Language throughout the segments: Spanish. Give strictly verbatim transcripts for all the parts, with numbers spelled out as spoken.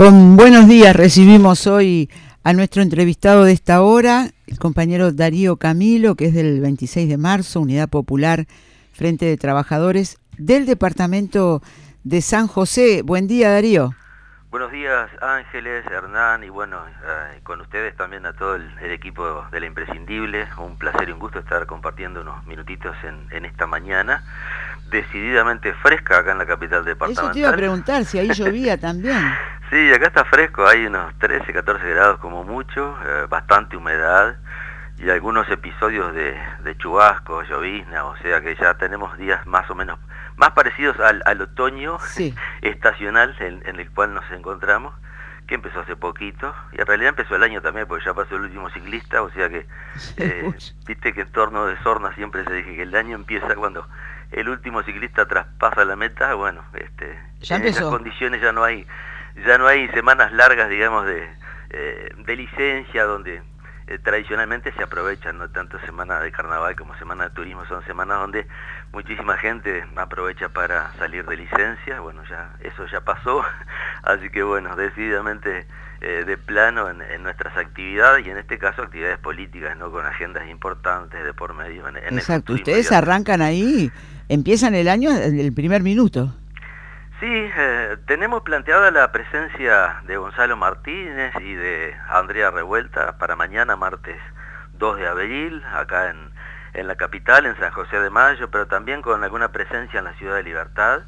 Con buenos días recibimos hoy a nuestro entrevistado de esta hora, el compañero Darío Camilo, que es del veintiséis de marzo, Unidad Popular, Frente de Trabajadores del departamento de San José. Buen día, Darío. Buenos días, Ángeles, Hernán, y bueno, eh, con ustedes también a todo el, el equipo de La Imprescindible. Un placer y un gusto estar compartiendo unos minutitos en, en esta mañana, decididamente fresca acá en la capital departamental. Eso te iba a preguntar, si ahí llovía también. Sí, acá está fresco, hay unos trece, catorce grados como mucho, eh, bastante humedad y algunos episodios de, de chubascos, llovizna, o sea que ya tenemos días más o menos más parecidos al, al otoño sí. estacional en, en el cual nos encontramos, que empezó hace poquito, y en realidad empezó el año también, porque ya pasó el último ciclista, o sea que, eh, viste que en torno de Sorna siempre se dije que el año empieza cuando el último ciclista traspasa la meta. Bueno, este, ya en empezó. esas condiciones ya no hay, ya no hay semanas largas, digamos, de, eh, de licencia, donde eh, tradicionalmente se aprovechan, no tanto semana de carnaval como semana de turismo, son semanas donde muchísima gente aprovecha para salir de licencia. Bueno, ya eso ya pasó, así que bueno, decididamente eh, de plano en, en nuestras actividades, y en este caso actividades políticas, no con agendas importantes de por medio. En, en Exacto, ustedes arrancan ahí, empiezan el año en el primer minuto. Sí, eh, tenemos planteada la presencia de Gonzalo Martínez y de Andrea Revuelta para mañana, martes dos de abril, acá en, en la capital, en San José de Mayo, pero también con alguna presencia en la Ciudad de Libertad.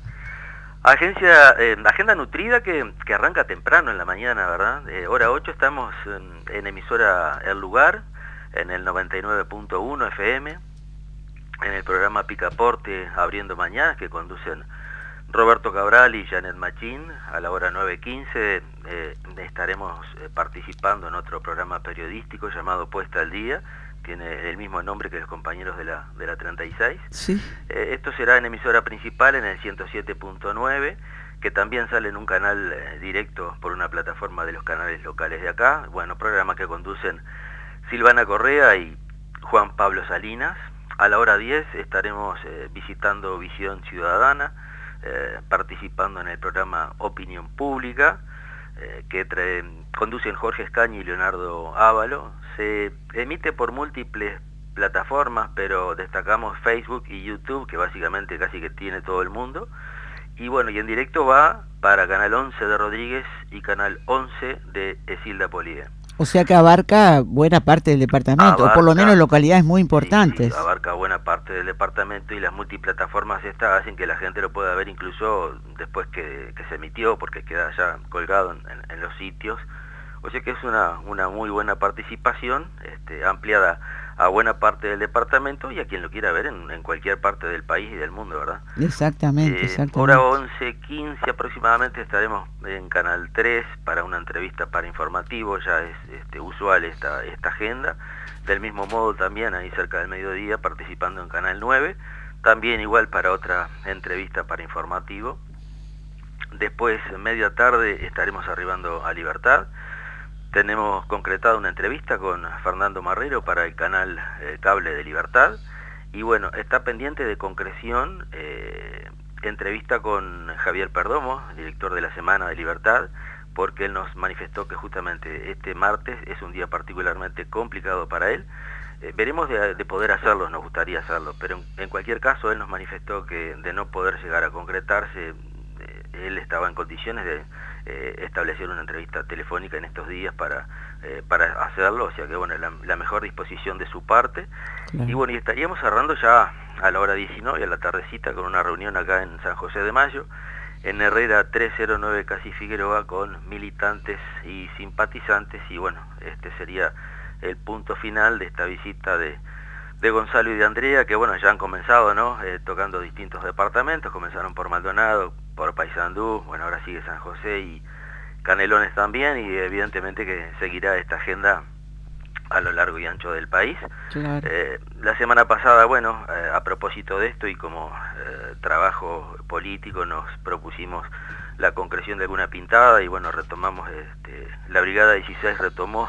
Agencia, eh, agenda nutrida que, que arranca temprano en la mañana, ¿verdad? Eh, hora ocho estamos en, en emisora El Lugar, en el noventa y nueve punto uno F M, en el programa Picaporte Abriendo Mañanas, que conducen Roberto Cabral y Janet Machín. A la hora nueve quince eh, estaremos eh, participando en otro programa periodístico llamado Puesta al Día, tiene el mismo nombre que los compañeros de la, de la treinta y seis. Sí. Eh, esto será en emisora principal en el ciento siete punto nueve, que también sale en un canal eh, directo por una plataforma de los canales locales de acá. Bueno, programa que conducen Silvana Correa y Juan Pablo Salinas. A la hora diez estaremos eh, visitando Visión Ciudadana, Eh, participando en el programa Opinión Pública, eh, que trae, conducen Jorge Escañi y Leonardo Ávalo. Se emite por múltiples plataformas, pero destacamos Facebook y YouTube, que básicamente casi que tiene todo el mundo. Y bueno, y en directo va para Canal once de Rodríguez y Canal once de Esilda Polié. O sea que abarca buena parte del departamento, abarca, o por lo menos localidades muy importantes. Sí, sí, abarca buena parte del departamento, y las multiplataformas estas hacen que la gente lo pueda ver incluso después que, que se emitió, porque queda ya colgado en, en, en los sitios. O sea que es una, una muy buena participación, este, ampliada a buena parte del departamento y a quien lo quiera ver en, en cualquier parte del país y del mundo, ¿verdad? Exactamente, eh, exactamente. Hora once quince aproximadamente estaremos en Canal tres para una entrevista para informativo. Ya es este, usual esta, esta agenda. Del mismo modo también ahí cerca del mediodía participando en Canal nueve, también igual para otra entrevista para informativo. Después, media tarde, estaremos arribando a Libertad. Tenemos concretada una entrevista con Fernando Marrero para el canal eh, Cable de Libertad. Y bueno, está pendiente de concreción eh, entrevista con Javier Perdomo, director de la Semana de Libertad, porque él nos manifestó que justamente este martes es un día particularmente complicado para él. Eh, veremos de, de poder hacerlo, nos gustaría hacerlo, pero en, en cualquier caso él nos manifestó que de no poder llegar a concretarse, eh, él estaba en condiciones de Eh, establecer una entrevista telefónica en estos días para, eh, para hacerlo, o sea que bueno, la, la mejor disposición de su parte. Claro. Y bueno, y estaríamos cerrando ya a la hora diecinueve, a la tardecita, con una reunión acá en San José de Mayo, en Herrera trescientos nueve Casi Figueroa, con militantes y simpatizantes. Y bueno, este sería el punto final de esta visita de, de Gonzalo y de Andrea, que bueno, ya han comenzado, ¿no? Eh, tocando distintos departamentos, comenzaron por Maldonado, por Paysandú, bueno, ahora sigue San José y Canelones también, y evidentemente que seguirá esta agenda a lo largo y ancho del país. Claro. Eh, la semana pasada, bueno, eh, a propósito de esto y como eh, trabajo político, nos propusimos la concreción de alguna pintada, y bueno, retomamos, este, la Brigada dieciséis retomó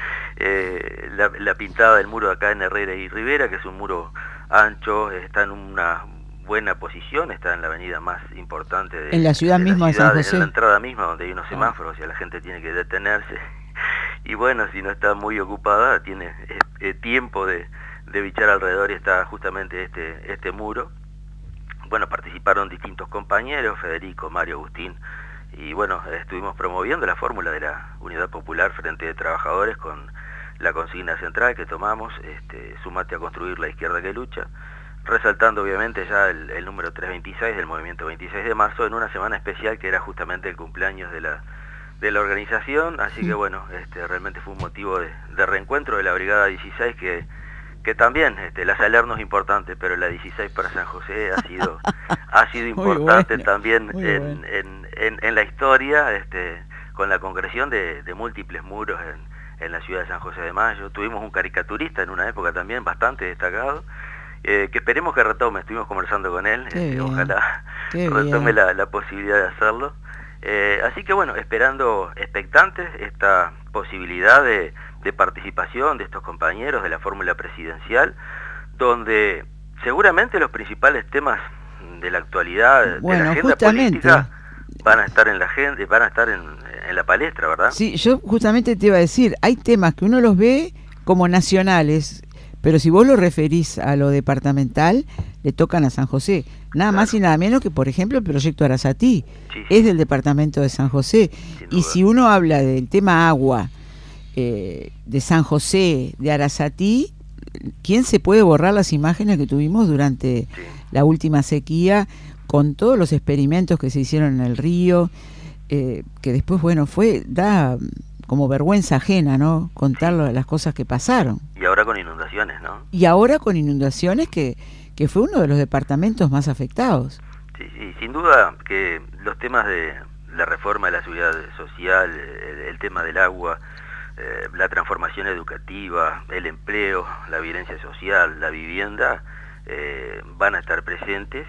eh, la, la pintada del muro acá en Herrera y Rivera, que es un muro ancho, está en una buena posición, está en la avenida más importante de, en la ciudad de misma la ciudad, de San José, en la entrada misma donde hay unos ah. semáforos y la gente tiene que detenerse. Y bueno, si no está muy ocupada, tiene eh, eh, tiempo de, de bichar alrededor y está justamente este, este muro. Bueno, participaron distintos compañeros, Federico, Mario, Agustín, y bueno, estuvimos promoviendo la fórmula de la Unidad Popular Frente de Trabajadores con la consigna central que tomamos, este, sumate a construir la izquierda que lucha, resaltando obviamente ya el, el número trescientos veintiséis del movimiento veintiséis de marzo en una semana especial que era justamente el cumpleaños de la, de la organización, así que bueno, este, realmente fue un motivo de, de reencuentro de la Brigada dieciséis que, que también, este, la Salerno es importante, pero la dieciséis para San José ha sido, ha sido importante bueno, también en, bueno. en, en, en la historia, este, con la concreción de, de múltiples muros en, en la ciudad de San José de Mayo. Tuvimos un caricaturista en una época también bastante destacado, Eh, que esperemos que retome, estuvimos conversando con él, eh, ojalá Qué retome la, la posibilidad de hacerlo. Eh, así que bueno, esperando expectantes esta posibilidad de, de participación de estos compañeros de la fórmula presidencial, donde seguramente los principales temas de la actualidad, bueno, de la agenda política, van a estar en la agenda, van a estar en, en la palestra, ¿verdad? Sí, yo justamente te iba a decir, hay temas que uno los ve como nacionales, pero si vos lo referís a lo departamental, le tocan a San José. Nada claro. más y nada menos que, por ejemplo, el proyecto Arasatí. Sí. Es del departamento de San José. Y si uno habla del tema agua, eh, de San José, de Arasatí, ¿quién se puede borrar las imágenes que tuvimos durante sí. la última sequía, con todos los experimentos que se hicieron en el río, eh, que después, bueno, fue, da... como vergüenza ajena, ¿no? Contar sí. las cosas que pasaron. Y ahora con inundaciones, ¿no? Y ahora con inundaciones que, que fue uno de los departamentos más afectados. Sí, sí, sin duda que los temas de la reforma de la seguridad social, el, el tema del agua, eh, la transformación educativa, el empleo, la violencia social, la vivienda, eh, van a estar presentes.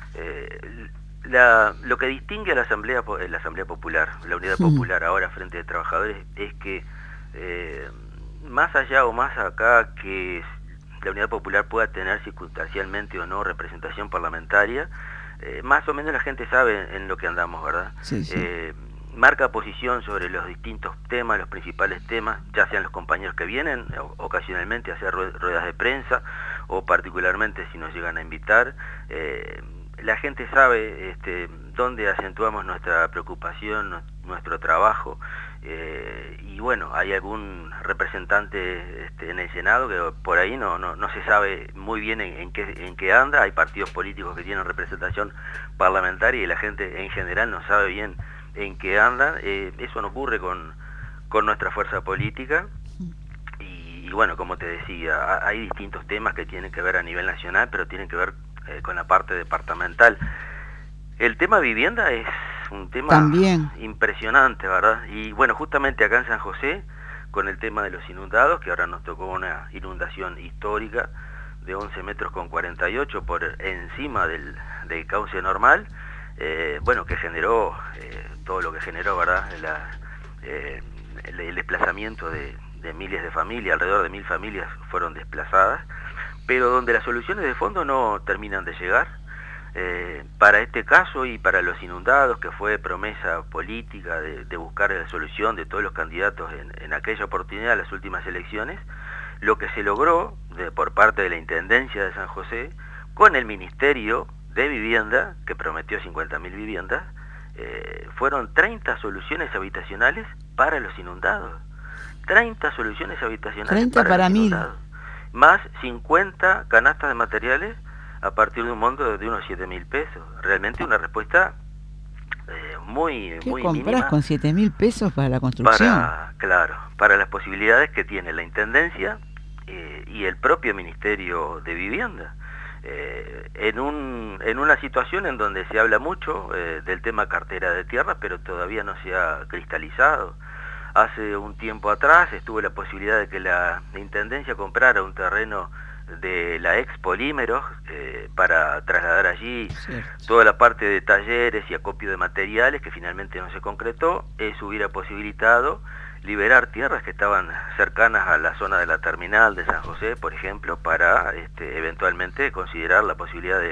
Eh, La, lo que distingue a la Asamblea, la Asamblea Popular, la Unidad sí. Popular ahora Frente de Trabajadores, es que eh, más allá o más acá que la Unidad Popular pueda tener circunstancialmente o no representación parlamentaria, eh, más o menos la gente sabe en lo que andamos, ¿verdad? Sí, sí. Eh, marca posición sobre los distintos temas, los principales temas, ya sean los compañeros que vienen ocasionalmente a hacer ruedas de prensa o particularmente si nos llegan a invitar. Eh, La gente sabe este, dónde acentuamos nuestra preocupación, no, nuestro trabajo, eh, y bueno, hay algún representante este, en el Senado que por ahí no, no, no se sabe muy bien en, en, qué, en qué anda. Hay partidos políticos que tienen representación parlamentaria y la gente en general no sabe bien en qué anda. Eh, eso no ocurre con, con nuestra fuerza política. Y, y bueno, como te decía, hay distintos temas que tienen que ver a nivel nacional, pero tienen que ver Eh, con la parte departamental. El tema vivienda es un tema También. impresionante, ¿verdad? Y bueno, justamente acá en San José, con el tema de los inundados, que ahora nos tocó una inundación histórica de once metros con cuarenta y ocho por encima del, del cauce normal, eh, bueno, que generó eh, todo lo que generó, ¿verdad? La, eh, el, el desplazamiento de, de miles de familias, alrededor de mil familias fueron desplazadas, pero donde las soluciones de fondo no terminan de llegar. Eh, para este caso y para los inundados, que fue promesa política de, de buscar la solución de todos los candidatos en, en aquella oportunidad, las últimas elecciones, lo que se logró de, por parte de la Intendencia de San José, con el Ministerio de Vivienda, que prometió cincuenta mil viviendas, eh, fueron treinta soluciones habitacionales para los inundados. treinta soluciones habitacionales treinta para, para los mil. Inundados. Más cincuenta canastas de materiales a partir de un monto de unos siete mil pesos. Realmente una respuesta eh, muy, ¿Qué muy compras mínima. Con siete mil pesos para la construcción? Para, claro, para las posibilidades que tiene la Intendencia eh, y el propio Ministerio de Vivienda. Eh, en, un, en una situación en donde se habla mucho eh, del tema cartera de tierra, pero todavía no se ha cristalizado. Hace un tiempo atrás estuvo la posibilidad de que la Intendencia comprara un terreno de la ex Polímeros eh, para trasladar allí Cierto. toda la parte de talleres y acopio de materiales, que finalmente no se concretó. Eso hubiera posibilitado liberar tierras que estaban cercanas a la zona de la terminal de San José, por ejemplo, para este, eventualmente considerar la posibilidad de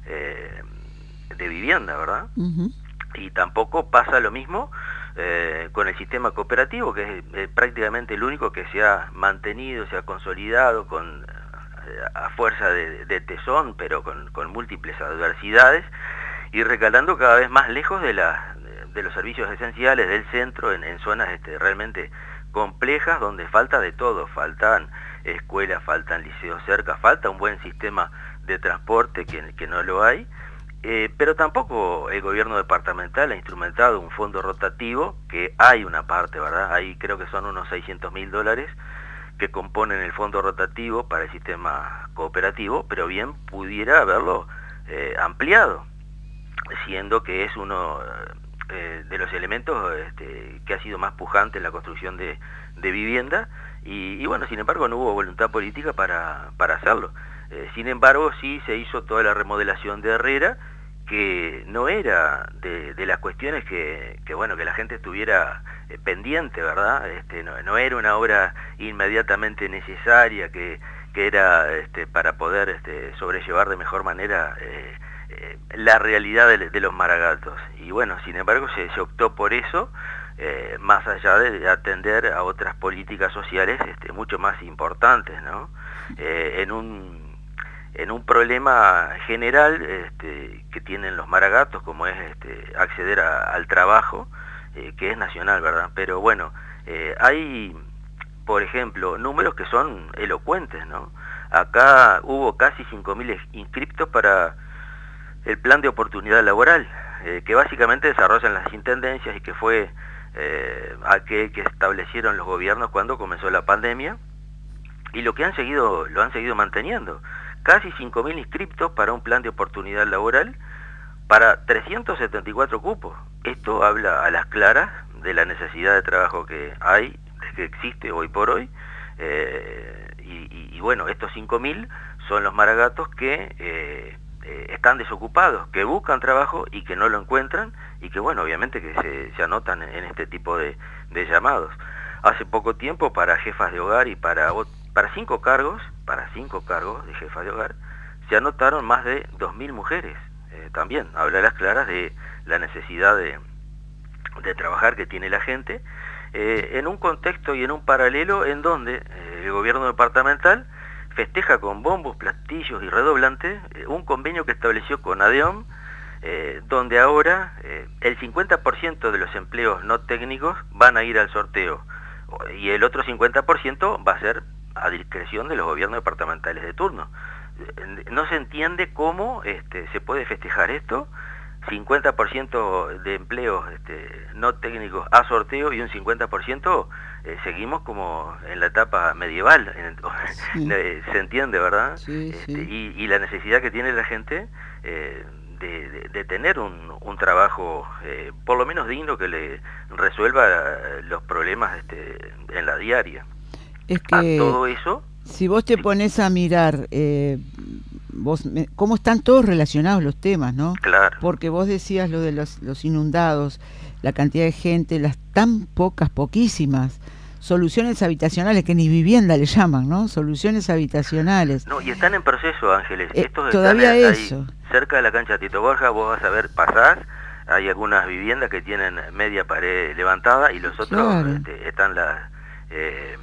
eh, de vivienda, ¿verdad? Uh-huh. Y tampoco pasa lo mismo eh, con el sistema cooperativo, que es eh, prácticamente el único que se ha mantenido, se ha consolidado con eh, a fuerza de, de tesón, pero con, con múltiples adversidades, y recalando cada vez más lejos de, la, de los servicios esenciales del centro, en, en zonas este, realmente complejas, donde falta de todo, faltan escuelas, faltan liceos cerca, falta un buen sistema de transporte que, que no lo hay. Eh, pero tampoco el gobierno departamental ha instrumentado un fondo rotativo, que hay una parte, ¿verdad? Ahí creo que son unos seiscientos mil dólares que componen el fondo rotativo para el sistema cooperativo, pero bien pudiera haberlo eh, ampliado, siendo que es uno eh, de los elementos este, que ha sido más pujante en la construcción de, de vivienda, y, y bueno, sin embargo no hubo voluntad política para, para hacerlo. Eh, sin embargo, sí se hizo toda la remodelación de Herrera, que no era de, de las cuestiones que, que, bueno, que la gente estuviera eh, pendiente, ¿verdad? Este, no, no era una obra inmediatamente necesaria, que, que era este, para poder este, sobrellevar de mejor manera eh, eh, la realidad de, de los Maragatos. Y bueno, sin embargo, se, se optó por eso, eh, más allá de atender a otras políticas sociales este, mucho más importantes, ¿no? Eh, en un en un problema general este, que tienen los Maragatos, como es este, acceder a, al trabajo, eh, que es nacional, ¿verdad? Pero bueno, eh, hay, por ejemplo, números que son elocuentes, ¿no? Acá hubo casi cinco mil inscriptos para el plan de oportunidad laboral, eh, que básicamente desarrollan las intendencias y que fue eh, aquel que establecieron los gobiernos cuando comenzó la pandemia, y lo que han seguido, lo han seguido manteniendo. Casi cinco mil inscriptos para un plan de oportunidad laboral para trescientos setenta y cuatro cupos. Esto habla a las claras de la necesidad de trabajo que hay, que existe hoy por hoy, eh, y, y, y bueno, estos cinco mil son los Maragatos que eh, eh, están desocupados, que buscan trabajo y que no lo encuentran, y que bueno, obviamente que se, se anotan en este tipo de, de llamados. Hace poco tiempo, para jefas de hogar y para para cinco cargos, para cinco cargos de jefa de hogar, se anotaron más de dos mil mujeres. Eh, también habla a las claras de la necesidad de, de trabajar que tiene la gente, eh, en un contexto y en un paralelo en donde eh, el gobierno departamental festeja con bombos, platillos y redoblantes eh, un convenio que estableció con ADEOM, eh, donde ahora eh, el cincuenta por ciento de los empleos no técnicos van a ir al sorteo, y el otro cincuenta por ciento va a ser a discreción de los gobiernos departamentales de turno. No se entiende cómo este, se puede festejar esto, cincuenta por ciento de empleos este, no técnicos a sorteo y un cincuenta por ciento eh, seguimos como en la etapa medieval. Sí. Se entiende, ¿verdad? Sí, este, sí. Y, y la necesidad que tiene la gente eh, de, de, de tener un, un trabajo eh, por lo menos digno, que le resuelva los problemas este, en la diaria. Es que a todo eso, si vos te pones a mirar eh, vos me, cómo están todos relacionados los temas, ¿no? Claro. Porque vos decías lo de los, los inundados, la cantidad de gente, las tan pocas, poquísimas soluciones habitacionales, que ni vivienda le llaman, ¿no? Soluciones habitacionales. No, y están en proceso, Ángeles. Eh, Estos todavía están eso. Ahí, cerca de la cancha Tito Borja, vos vas a ver, pasás, hay algunas viviendas que tienen media pared levantada, y los otros Claro. este, están las... Eh,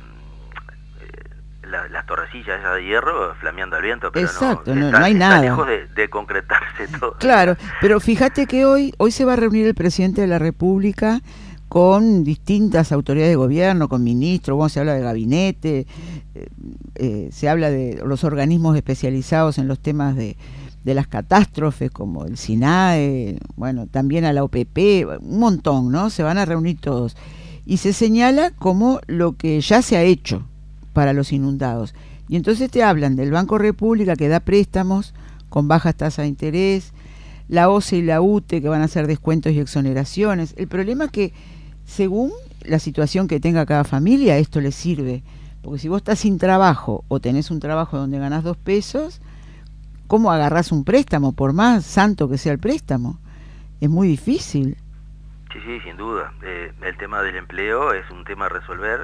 La, las torrecillas esas de hierro flameando al viento, pero Exacto, no, no, están, no hay están nada. lejos de, de concretarse todo. Claro, pero fíjate que hoy, hoy se va a reunir el presidente de la República con distintas autoridades de gobierno, con ministros, bueno, se habla de gabinete, eh, eh, se habla de los organismos especializados en los temas de, de las catástrofes, como el SINAE, bueno, también a la O P P, un montón, ¿no? Se van a reunir todos. Y se señala como lo que ya se ha hecho para los inundados. Y entonces te hablan del Banco República, que da préstamos con bajas tasas de interés, la O C E y la U T E, que van a hacer descuentos y exoneraciones. El problema es que, según la situación que tenga cada familia, esto les sirve. Porque si vos estás sin trabajo o tenés un trabajo donde ganás dos pesos, ¿cómo agarrás un préstamo? Por más santo que sea el préstamo. Es muy difícil. Sí, sí, sin duda. Eh, el tema del empleo es un tema a resolver.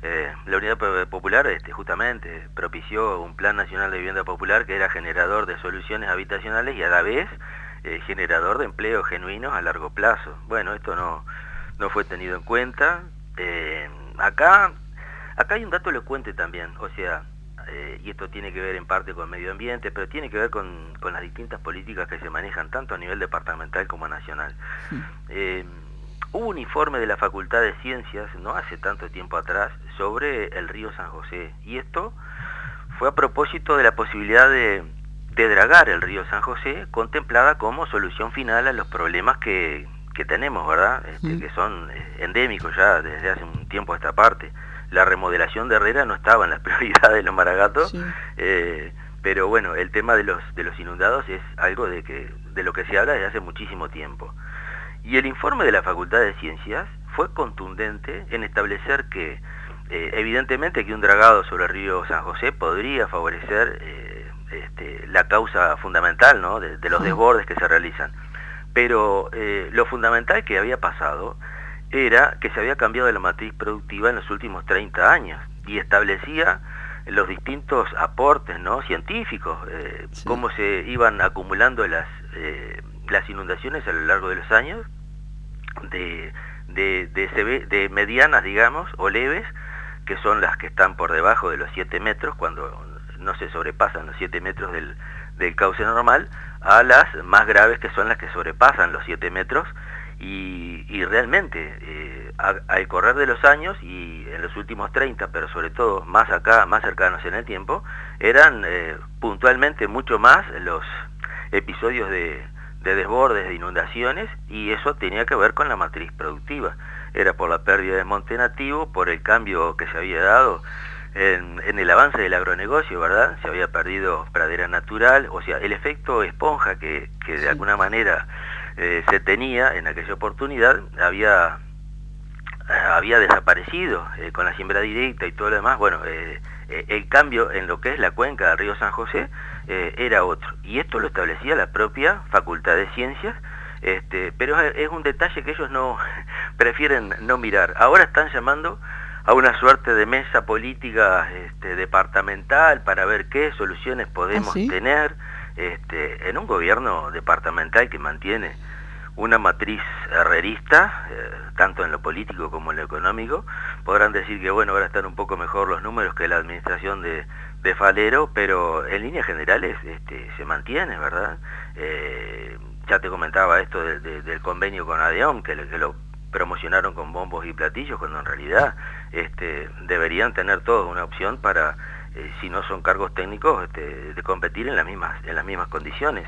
Eh, la Unidad Popular este, justamente propició un Plan Nacional de Vivienda Popular que era generador de soluciones habitacionales y a la vez eh, generador de empleos genuinos a largo plazo. Bueno, esto no, no fue tenido en cuenta. Eh, acá, acá hay un dato elocuente también, o sea, eh, y esto tiene que ver en parte con medio ambiente, pero tiene que ver con, con las distintas políticas que se manejan tanto a nivel departamental como nacional. Sí. Eh, Hubo un informe de la Facultad de Ciencias, no hace tanto tiempo atrás, sobre el río San José. Y esto fue a propósito de la posibilidad de, de dragar el río San José, contemplada como solución final a los problemas que, que tenemos, ¿verdad? Este, sí. Que son endémicos ya desde hace un tiempo a esta parte. La remodelación de Herrera no estaba en las prioridades de los Maragatos, sí. eh, pero bueno, el tema de los, de los inundados es algo de, que, de lo que se habla desde hace muchísimo tiempo. Y el informe de la Facultad de Ciencias fue contundente en establecer que, eh, evidentemente, que un dragado sobre el río San José podría favorecer eh, este, la causa fundamental, ¿no?, de, de los desbordes que se realizan. Pero eh, lo fundamental que había pasado era que se había cambiado la matriz productiva en los últimos treinta años y establecía los distintos aportes, ¿no?, científicos, eh, sí. cómo se iban acumulando las... Eh, las inundaciones a lo largo de los años, de, de, de, de medianas, digamos, o leves, que son las que están por debajo de los siete metros, cuando no se sobrepasan los siete metros del, del cauce normal, a las más graves, que son las que sobrepasan los siete metros, y, y realmente, eh, a, al correr de los años, y en los últimos treinta, pero sobre todo más acá, más cercanos en el tiempo, eran eh, puntualmente mucho más los episodios de de desbordes, de inundaciones, y eso tenía que ver con la matriz productiva. Era por la pérdida de monte nativo, por el cambio que se había dado en, en el avance del agronegocio, ¿verdad? Se había perdido pradera natural, o sea, el efecto esponja que, que de alguna manera eh, se tenía en aquella oportunidad había, eh, había desaparecido eh, con la siembra directa y todo lo demás. Bueno, eh, eh, el cambio en lo que es la cuenca del río San José Eh, era otro, y esto lo establecía la propia Facultad de Ciencias, este, pero es, es un detalle que ellos no prefieren no mirar. Ahora están llamando a una suerte de mesa política este, departamental para ver qué soluciones podemos ¿Ah, sí? tener este, en un gobierno departamental que mantiene una matriz herrerista, eh, tanto en lo político como en lo económico. Podrán decir que bueno, ahora están un poco mejor los números que la administración de de Falero, pero en líneas generales este, se mantiene, ¿verdad? Eh, ya te comentaba esto de, de, del convenio con ADEOM, que, que lo promocionaron con bombos y platillos, cuando en realidad este, deberían tener toda una opción para, eh, si no son cargos técnicos, este, de competir en las mismas, en las mismas condiciones.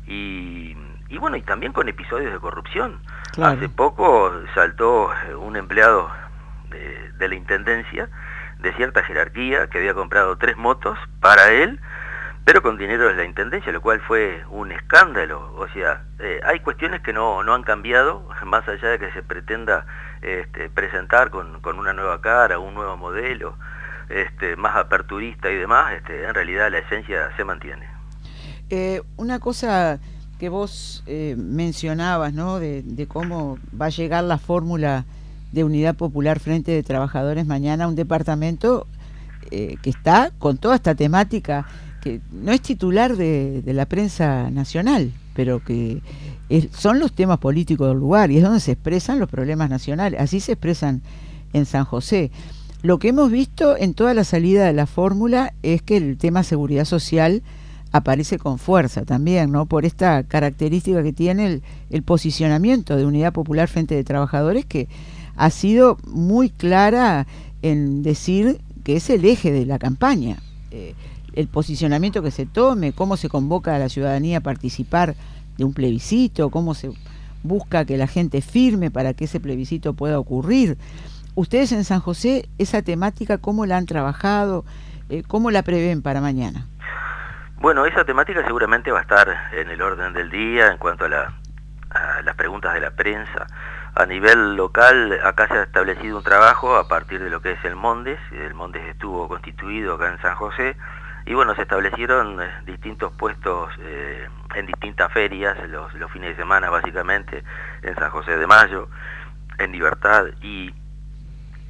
Y, y bueno, y también con episodios de corrupción. Claro. Hace poco saltó un empleado de, de la Intendencia, de cierta jerarquía, que había comprado tres motos para él, pero con dinero de la Intendencia, lo cual fue un escándalo. O sea, eh, hay cuestiones que no, no han cambiado, más allá de que se pretenda este, presentar con, con una nueva cara, un nuevo modelo, este, más aperturista y demás, este, en realidad la esencia se mantiene. Eh, una cosa que vos eh, mencionabas, ¿no?, de, de cómo va a llegar la fórmula de Unidad Popular Frente de Trabajadores mañana a un departamento eh, que está con toda esta temática, que no es titular de, de la prensa nacional, pero que es, son los temas políticos del lugar, y es donde se expresan los problemas nacionales. Así se expresan en San José. Lo que hemos visto en toda la salida de la fórmula es que el tema seguridad social aparece con fuerza también, ¿no?, por esta característica que tiene el, el posicionamiento de Unidad Popular Frente de Trabajadores, que ha sido muy clara en decir que es el eje de la campaña. Eh, el posicionamiento que se tome, cómo se convoca a la ciudadanía a participar de un plebiscito, cómo se busca que la gente firme para que ese plebiscito pueda ocurrir. Ustedes en San José, esa temática, ¿cómo la han trabajado? Eh, ¿Cómo la prevén para mañana? Bueno, esa temática seguramente va a estar en el orden del día en cuanto a, la, a las preguntas de la prensa. A nivel local, acá se ha establecido un trabajo a partir de lo que es el Mondes. El Mondes estuvo constituido acá en San José, y bueno, se establecieron eh, distintos puestos eh, en distintas ferias, los, los fines de semana básicamente, en San José de Mayo, en Libertad, y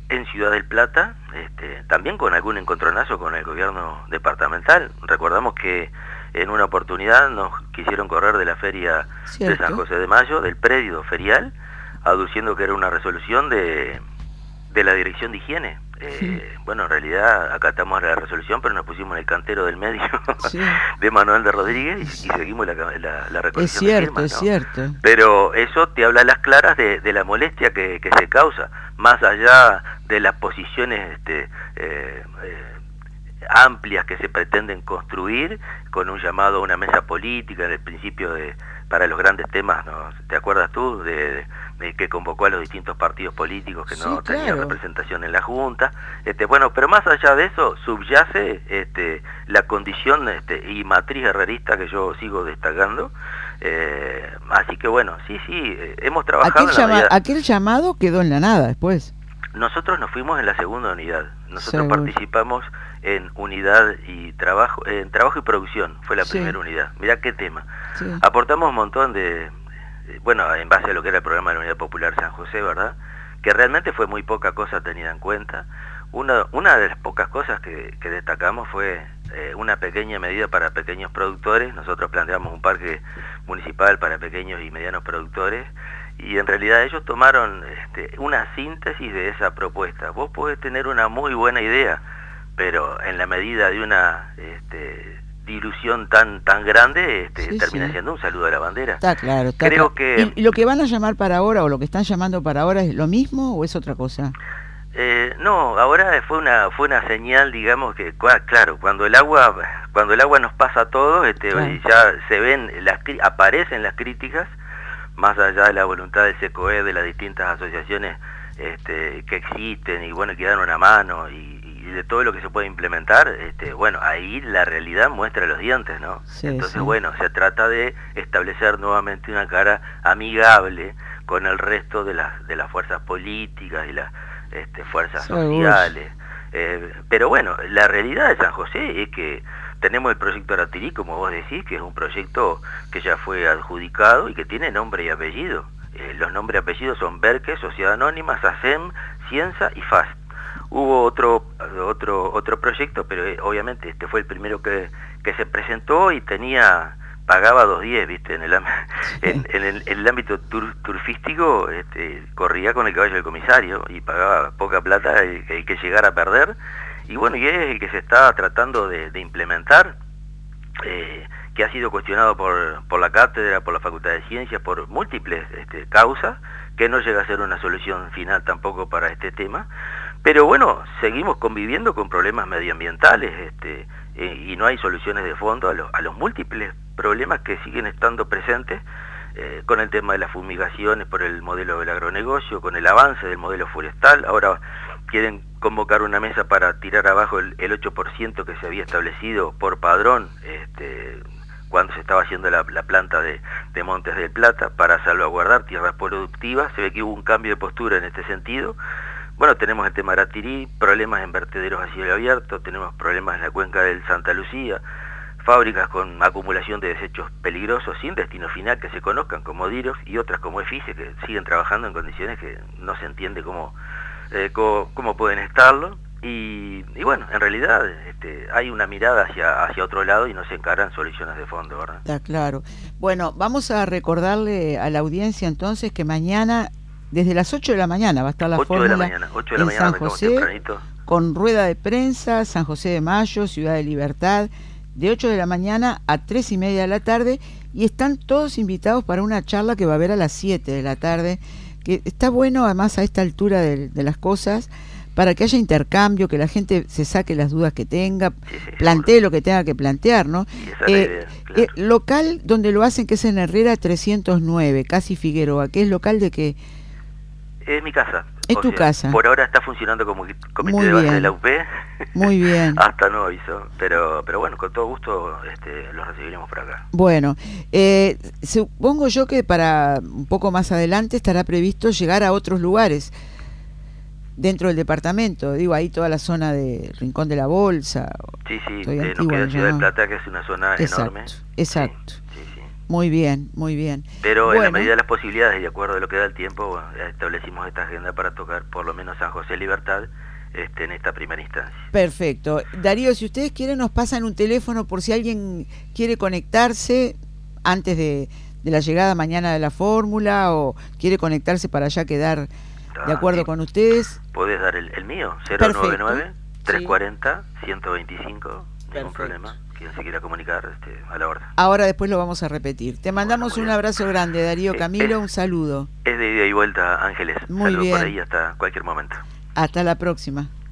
en Ciudad del Plata, este, también con algún encontronazo con el gobierno departamental. Recordamos que en una oportunidad nos quisieron correr de la feria ¿Cierto? de San José de Mayo, del predio ferial, aduciendo que era una resolución de, de la Dirección de Higiene. Eh, sí. Bueno, en realidad acatamos la resolución, pero nos pusimos en el cantero del medio sí. de Manuel de Rodríguez y, y seguimos la, la, la recolección es cierto, de firmas, es ¿no? cierto. Pero eso te habla a las claras de, de la molestia que, que se causa, más allá de las posiciones este, eh, eh, amplias que se pretenden construir con un llamado a una mesa política en el principio de para los grandes temas, ¿no? ¿Te acuerdas tú de, de que convocó a los distintos partidos políticos que no sí, tenían claro. representación en la Junta? Este, bueno, pero más allá de eso subyace este, la condición este, y matriz herrerista que yo sigo destacando. Eh, así que bueno, sí, sí, eh, hemos trabajado. Aquel, en la llama, aquel llamado quedó en la nada después. Nosotros nos fuimos en la segunda unidad. Nosotros Seguro. participamos en unidad y trabajo, en trabajo y producción, fue la sí. primera unidad. Mirá qué tema. Sí. Aportamos un montón de, bueno, en base a lo que era el programa de la Unidad Popular San José, ¿verdad? Que realmente fue muy poca cosa tenida en cuenta. Una, una de las pocas cosas que, que destacamos fue eh, una pequeña medida para pequeños productores. Nosotros planteamos un parque municipal para pequeños y medianos productores, y en realidad ellos tomaron este, una síntesis de esa propuesta. Vos podés tener una muy buena idea, pero en la medida de una este, dilución tan tan grande, este, sí, termina sí. siendo un saludo a la bandera. Está claro. Está Creo claro. que ¿Y lo que van a llamar para ahora, o lo que están llamando para ahora, es lo mismo o es otra cosa? Eh, no, ahora fue una fue una señal, digamos, que claro, cuando el agua cuando el agua nos pasa a todos, este, claro. ya se ven, las aparecen las críticas, más allá de la voluntad del SECOE, de las distintas asociaciones este, que existen y bueno, que dan una mano y, y de todo lo que se puede implementar, este, bueno, ahí la realidad muestra los dientes, ¿no? Sí, Entonces, sí. bueno, se trata de establecer nuevamente una cara amigable con el resto de las de las fuerzas políticas y las este, fuerzas Seguro. sociales. Eh, pero bueno, la realidad de San José es que tenemos el proyecto Aratirí, como vos decís, que es un proyecto que ya fue adjudicado y que tiene nombre y apellido. Eh, los nombres y apellidos son Berque, Sociedad Anónima, SACEM, Cienza y FAST. Hubo otro otro otro proyecto, pero eh, obviamente este fue el primero que, que se presentó y tenía pagaba dos diez, ¿viste? En el, en, en el, en el ámbito tur, turfístico este, corría con el caballo del comisario y pagaba poca plata el, el que llegara a perder. Y bueno, y es el que se está tratando de, de implementar, eh, que ha sido cuestionado por, por la cátedra, por la Facultad de Ciencias, por múltiples este, causas, que no llega a ser una solución final tampoco para este tema. Pero bueno, seguimos conviviendo con problemas medioambientales este, eh, y no hay soluciones de fondo a los, a los múltiples problemas que siguen estando presentes eh, con el tema de las fumigaciones por el modelo del agronegocio, con el avance del modelo forestal. Ahora quieren convocar una mesa para tirar abajo el, el ocho por ciento que se había establecido por padrón este, cuando se estaba haciendo la, la planta de, de Montes del Plata para salvaguardar tierras productivas. Se ve que hubo un cambio de postura en este sentido. Bueno, tenemos el tema de Aratirí, problemas en vertederos a cielo abierto, tenemos problemas en la cuenca del Santa Lucía, fábricas con acumulación de desechos peligrosos sin destino final que se conozcan como Dirox y otras como EFICE que siguen trabajando en condiciones que no se entiende cómo, eh, cómo, cómo pueden estarlo. Y, y bueno, en realidad este, hay una mirada hacia, hacia otro lado y no se encaran soluciones de fondo, ¿verdad? Está claro. Bueno, vamos a recordarle a la audiencia entonces que mañana, desde las ocho de la mañana, va a estar la fórmula de la mañana, ocho de la en mañana, San José, con rueda de prensa, San José de Mayo, Ciudad de Libertad, de ocho de la mañana a tres y media de la tarde, y están todos invitados para una charla que va a haber a las siete de la tarde, que está bueno además a esta altura de, de las cosas, para que haya intercambio, que la gente se saque las dudas que tenga, sí, sí, plantee lo que tenga que plantear, ¿no? Sí, esa es la eh, idea, claro. eh, local donde lo hacen, que es en Herrera trescientos nueve, casi Figueroa, que es local de que... Es mi casa. Es tu sea, casa. Por ahora está funcionando como comité Muy de base bien. de la U P. Muy bien. Hasta no aviso. Pero, pero bueno, con todo gusto este, los recibiremos por acá. Bueno, eh, supongo yo que para un poco más adelante estará previsto llegar a otros lugares dentro del departamento. Digo, ahí toda la zona de Rincón de la Bolsa. Sí, sí, eh, nos queda Ciudad del Plata, que es una zona exacto, enorme. Exacto. Sí, sí, sí. Muy bien, muy bien. Pero bueno, en la medida de las posibilidades y de acuerdo a lo que da el tiempo, bueno, establecimos esta agenda para tocar por lo menos San José Libertad este, en esta primera instancia. Perfecto. Darío, si ustedes quieren nos pasan un teléfono por si alguien quiere conectarse antes de, de la llegada mañana de la fórmula o quiere conectarse para ya quedar de acuerdo sí. con ustedes. Podés dar el, el mío, cero nueve nueve, tres cuatro cero, ciento veinticinco, ningún problema. Quien se quiera comunicar este, a la orden. Ahora después lo vamos a repetir. Te mandamos bueno, un abrazo grande, Darío Camilo, es, un saludo. Es de ida y vuelta, Ángeles. Muy Saludos bien. por ahí hasta cualquier momento. Hasta la próxima.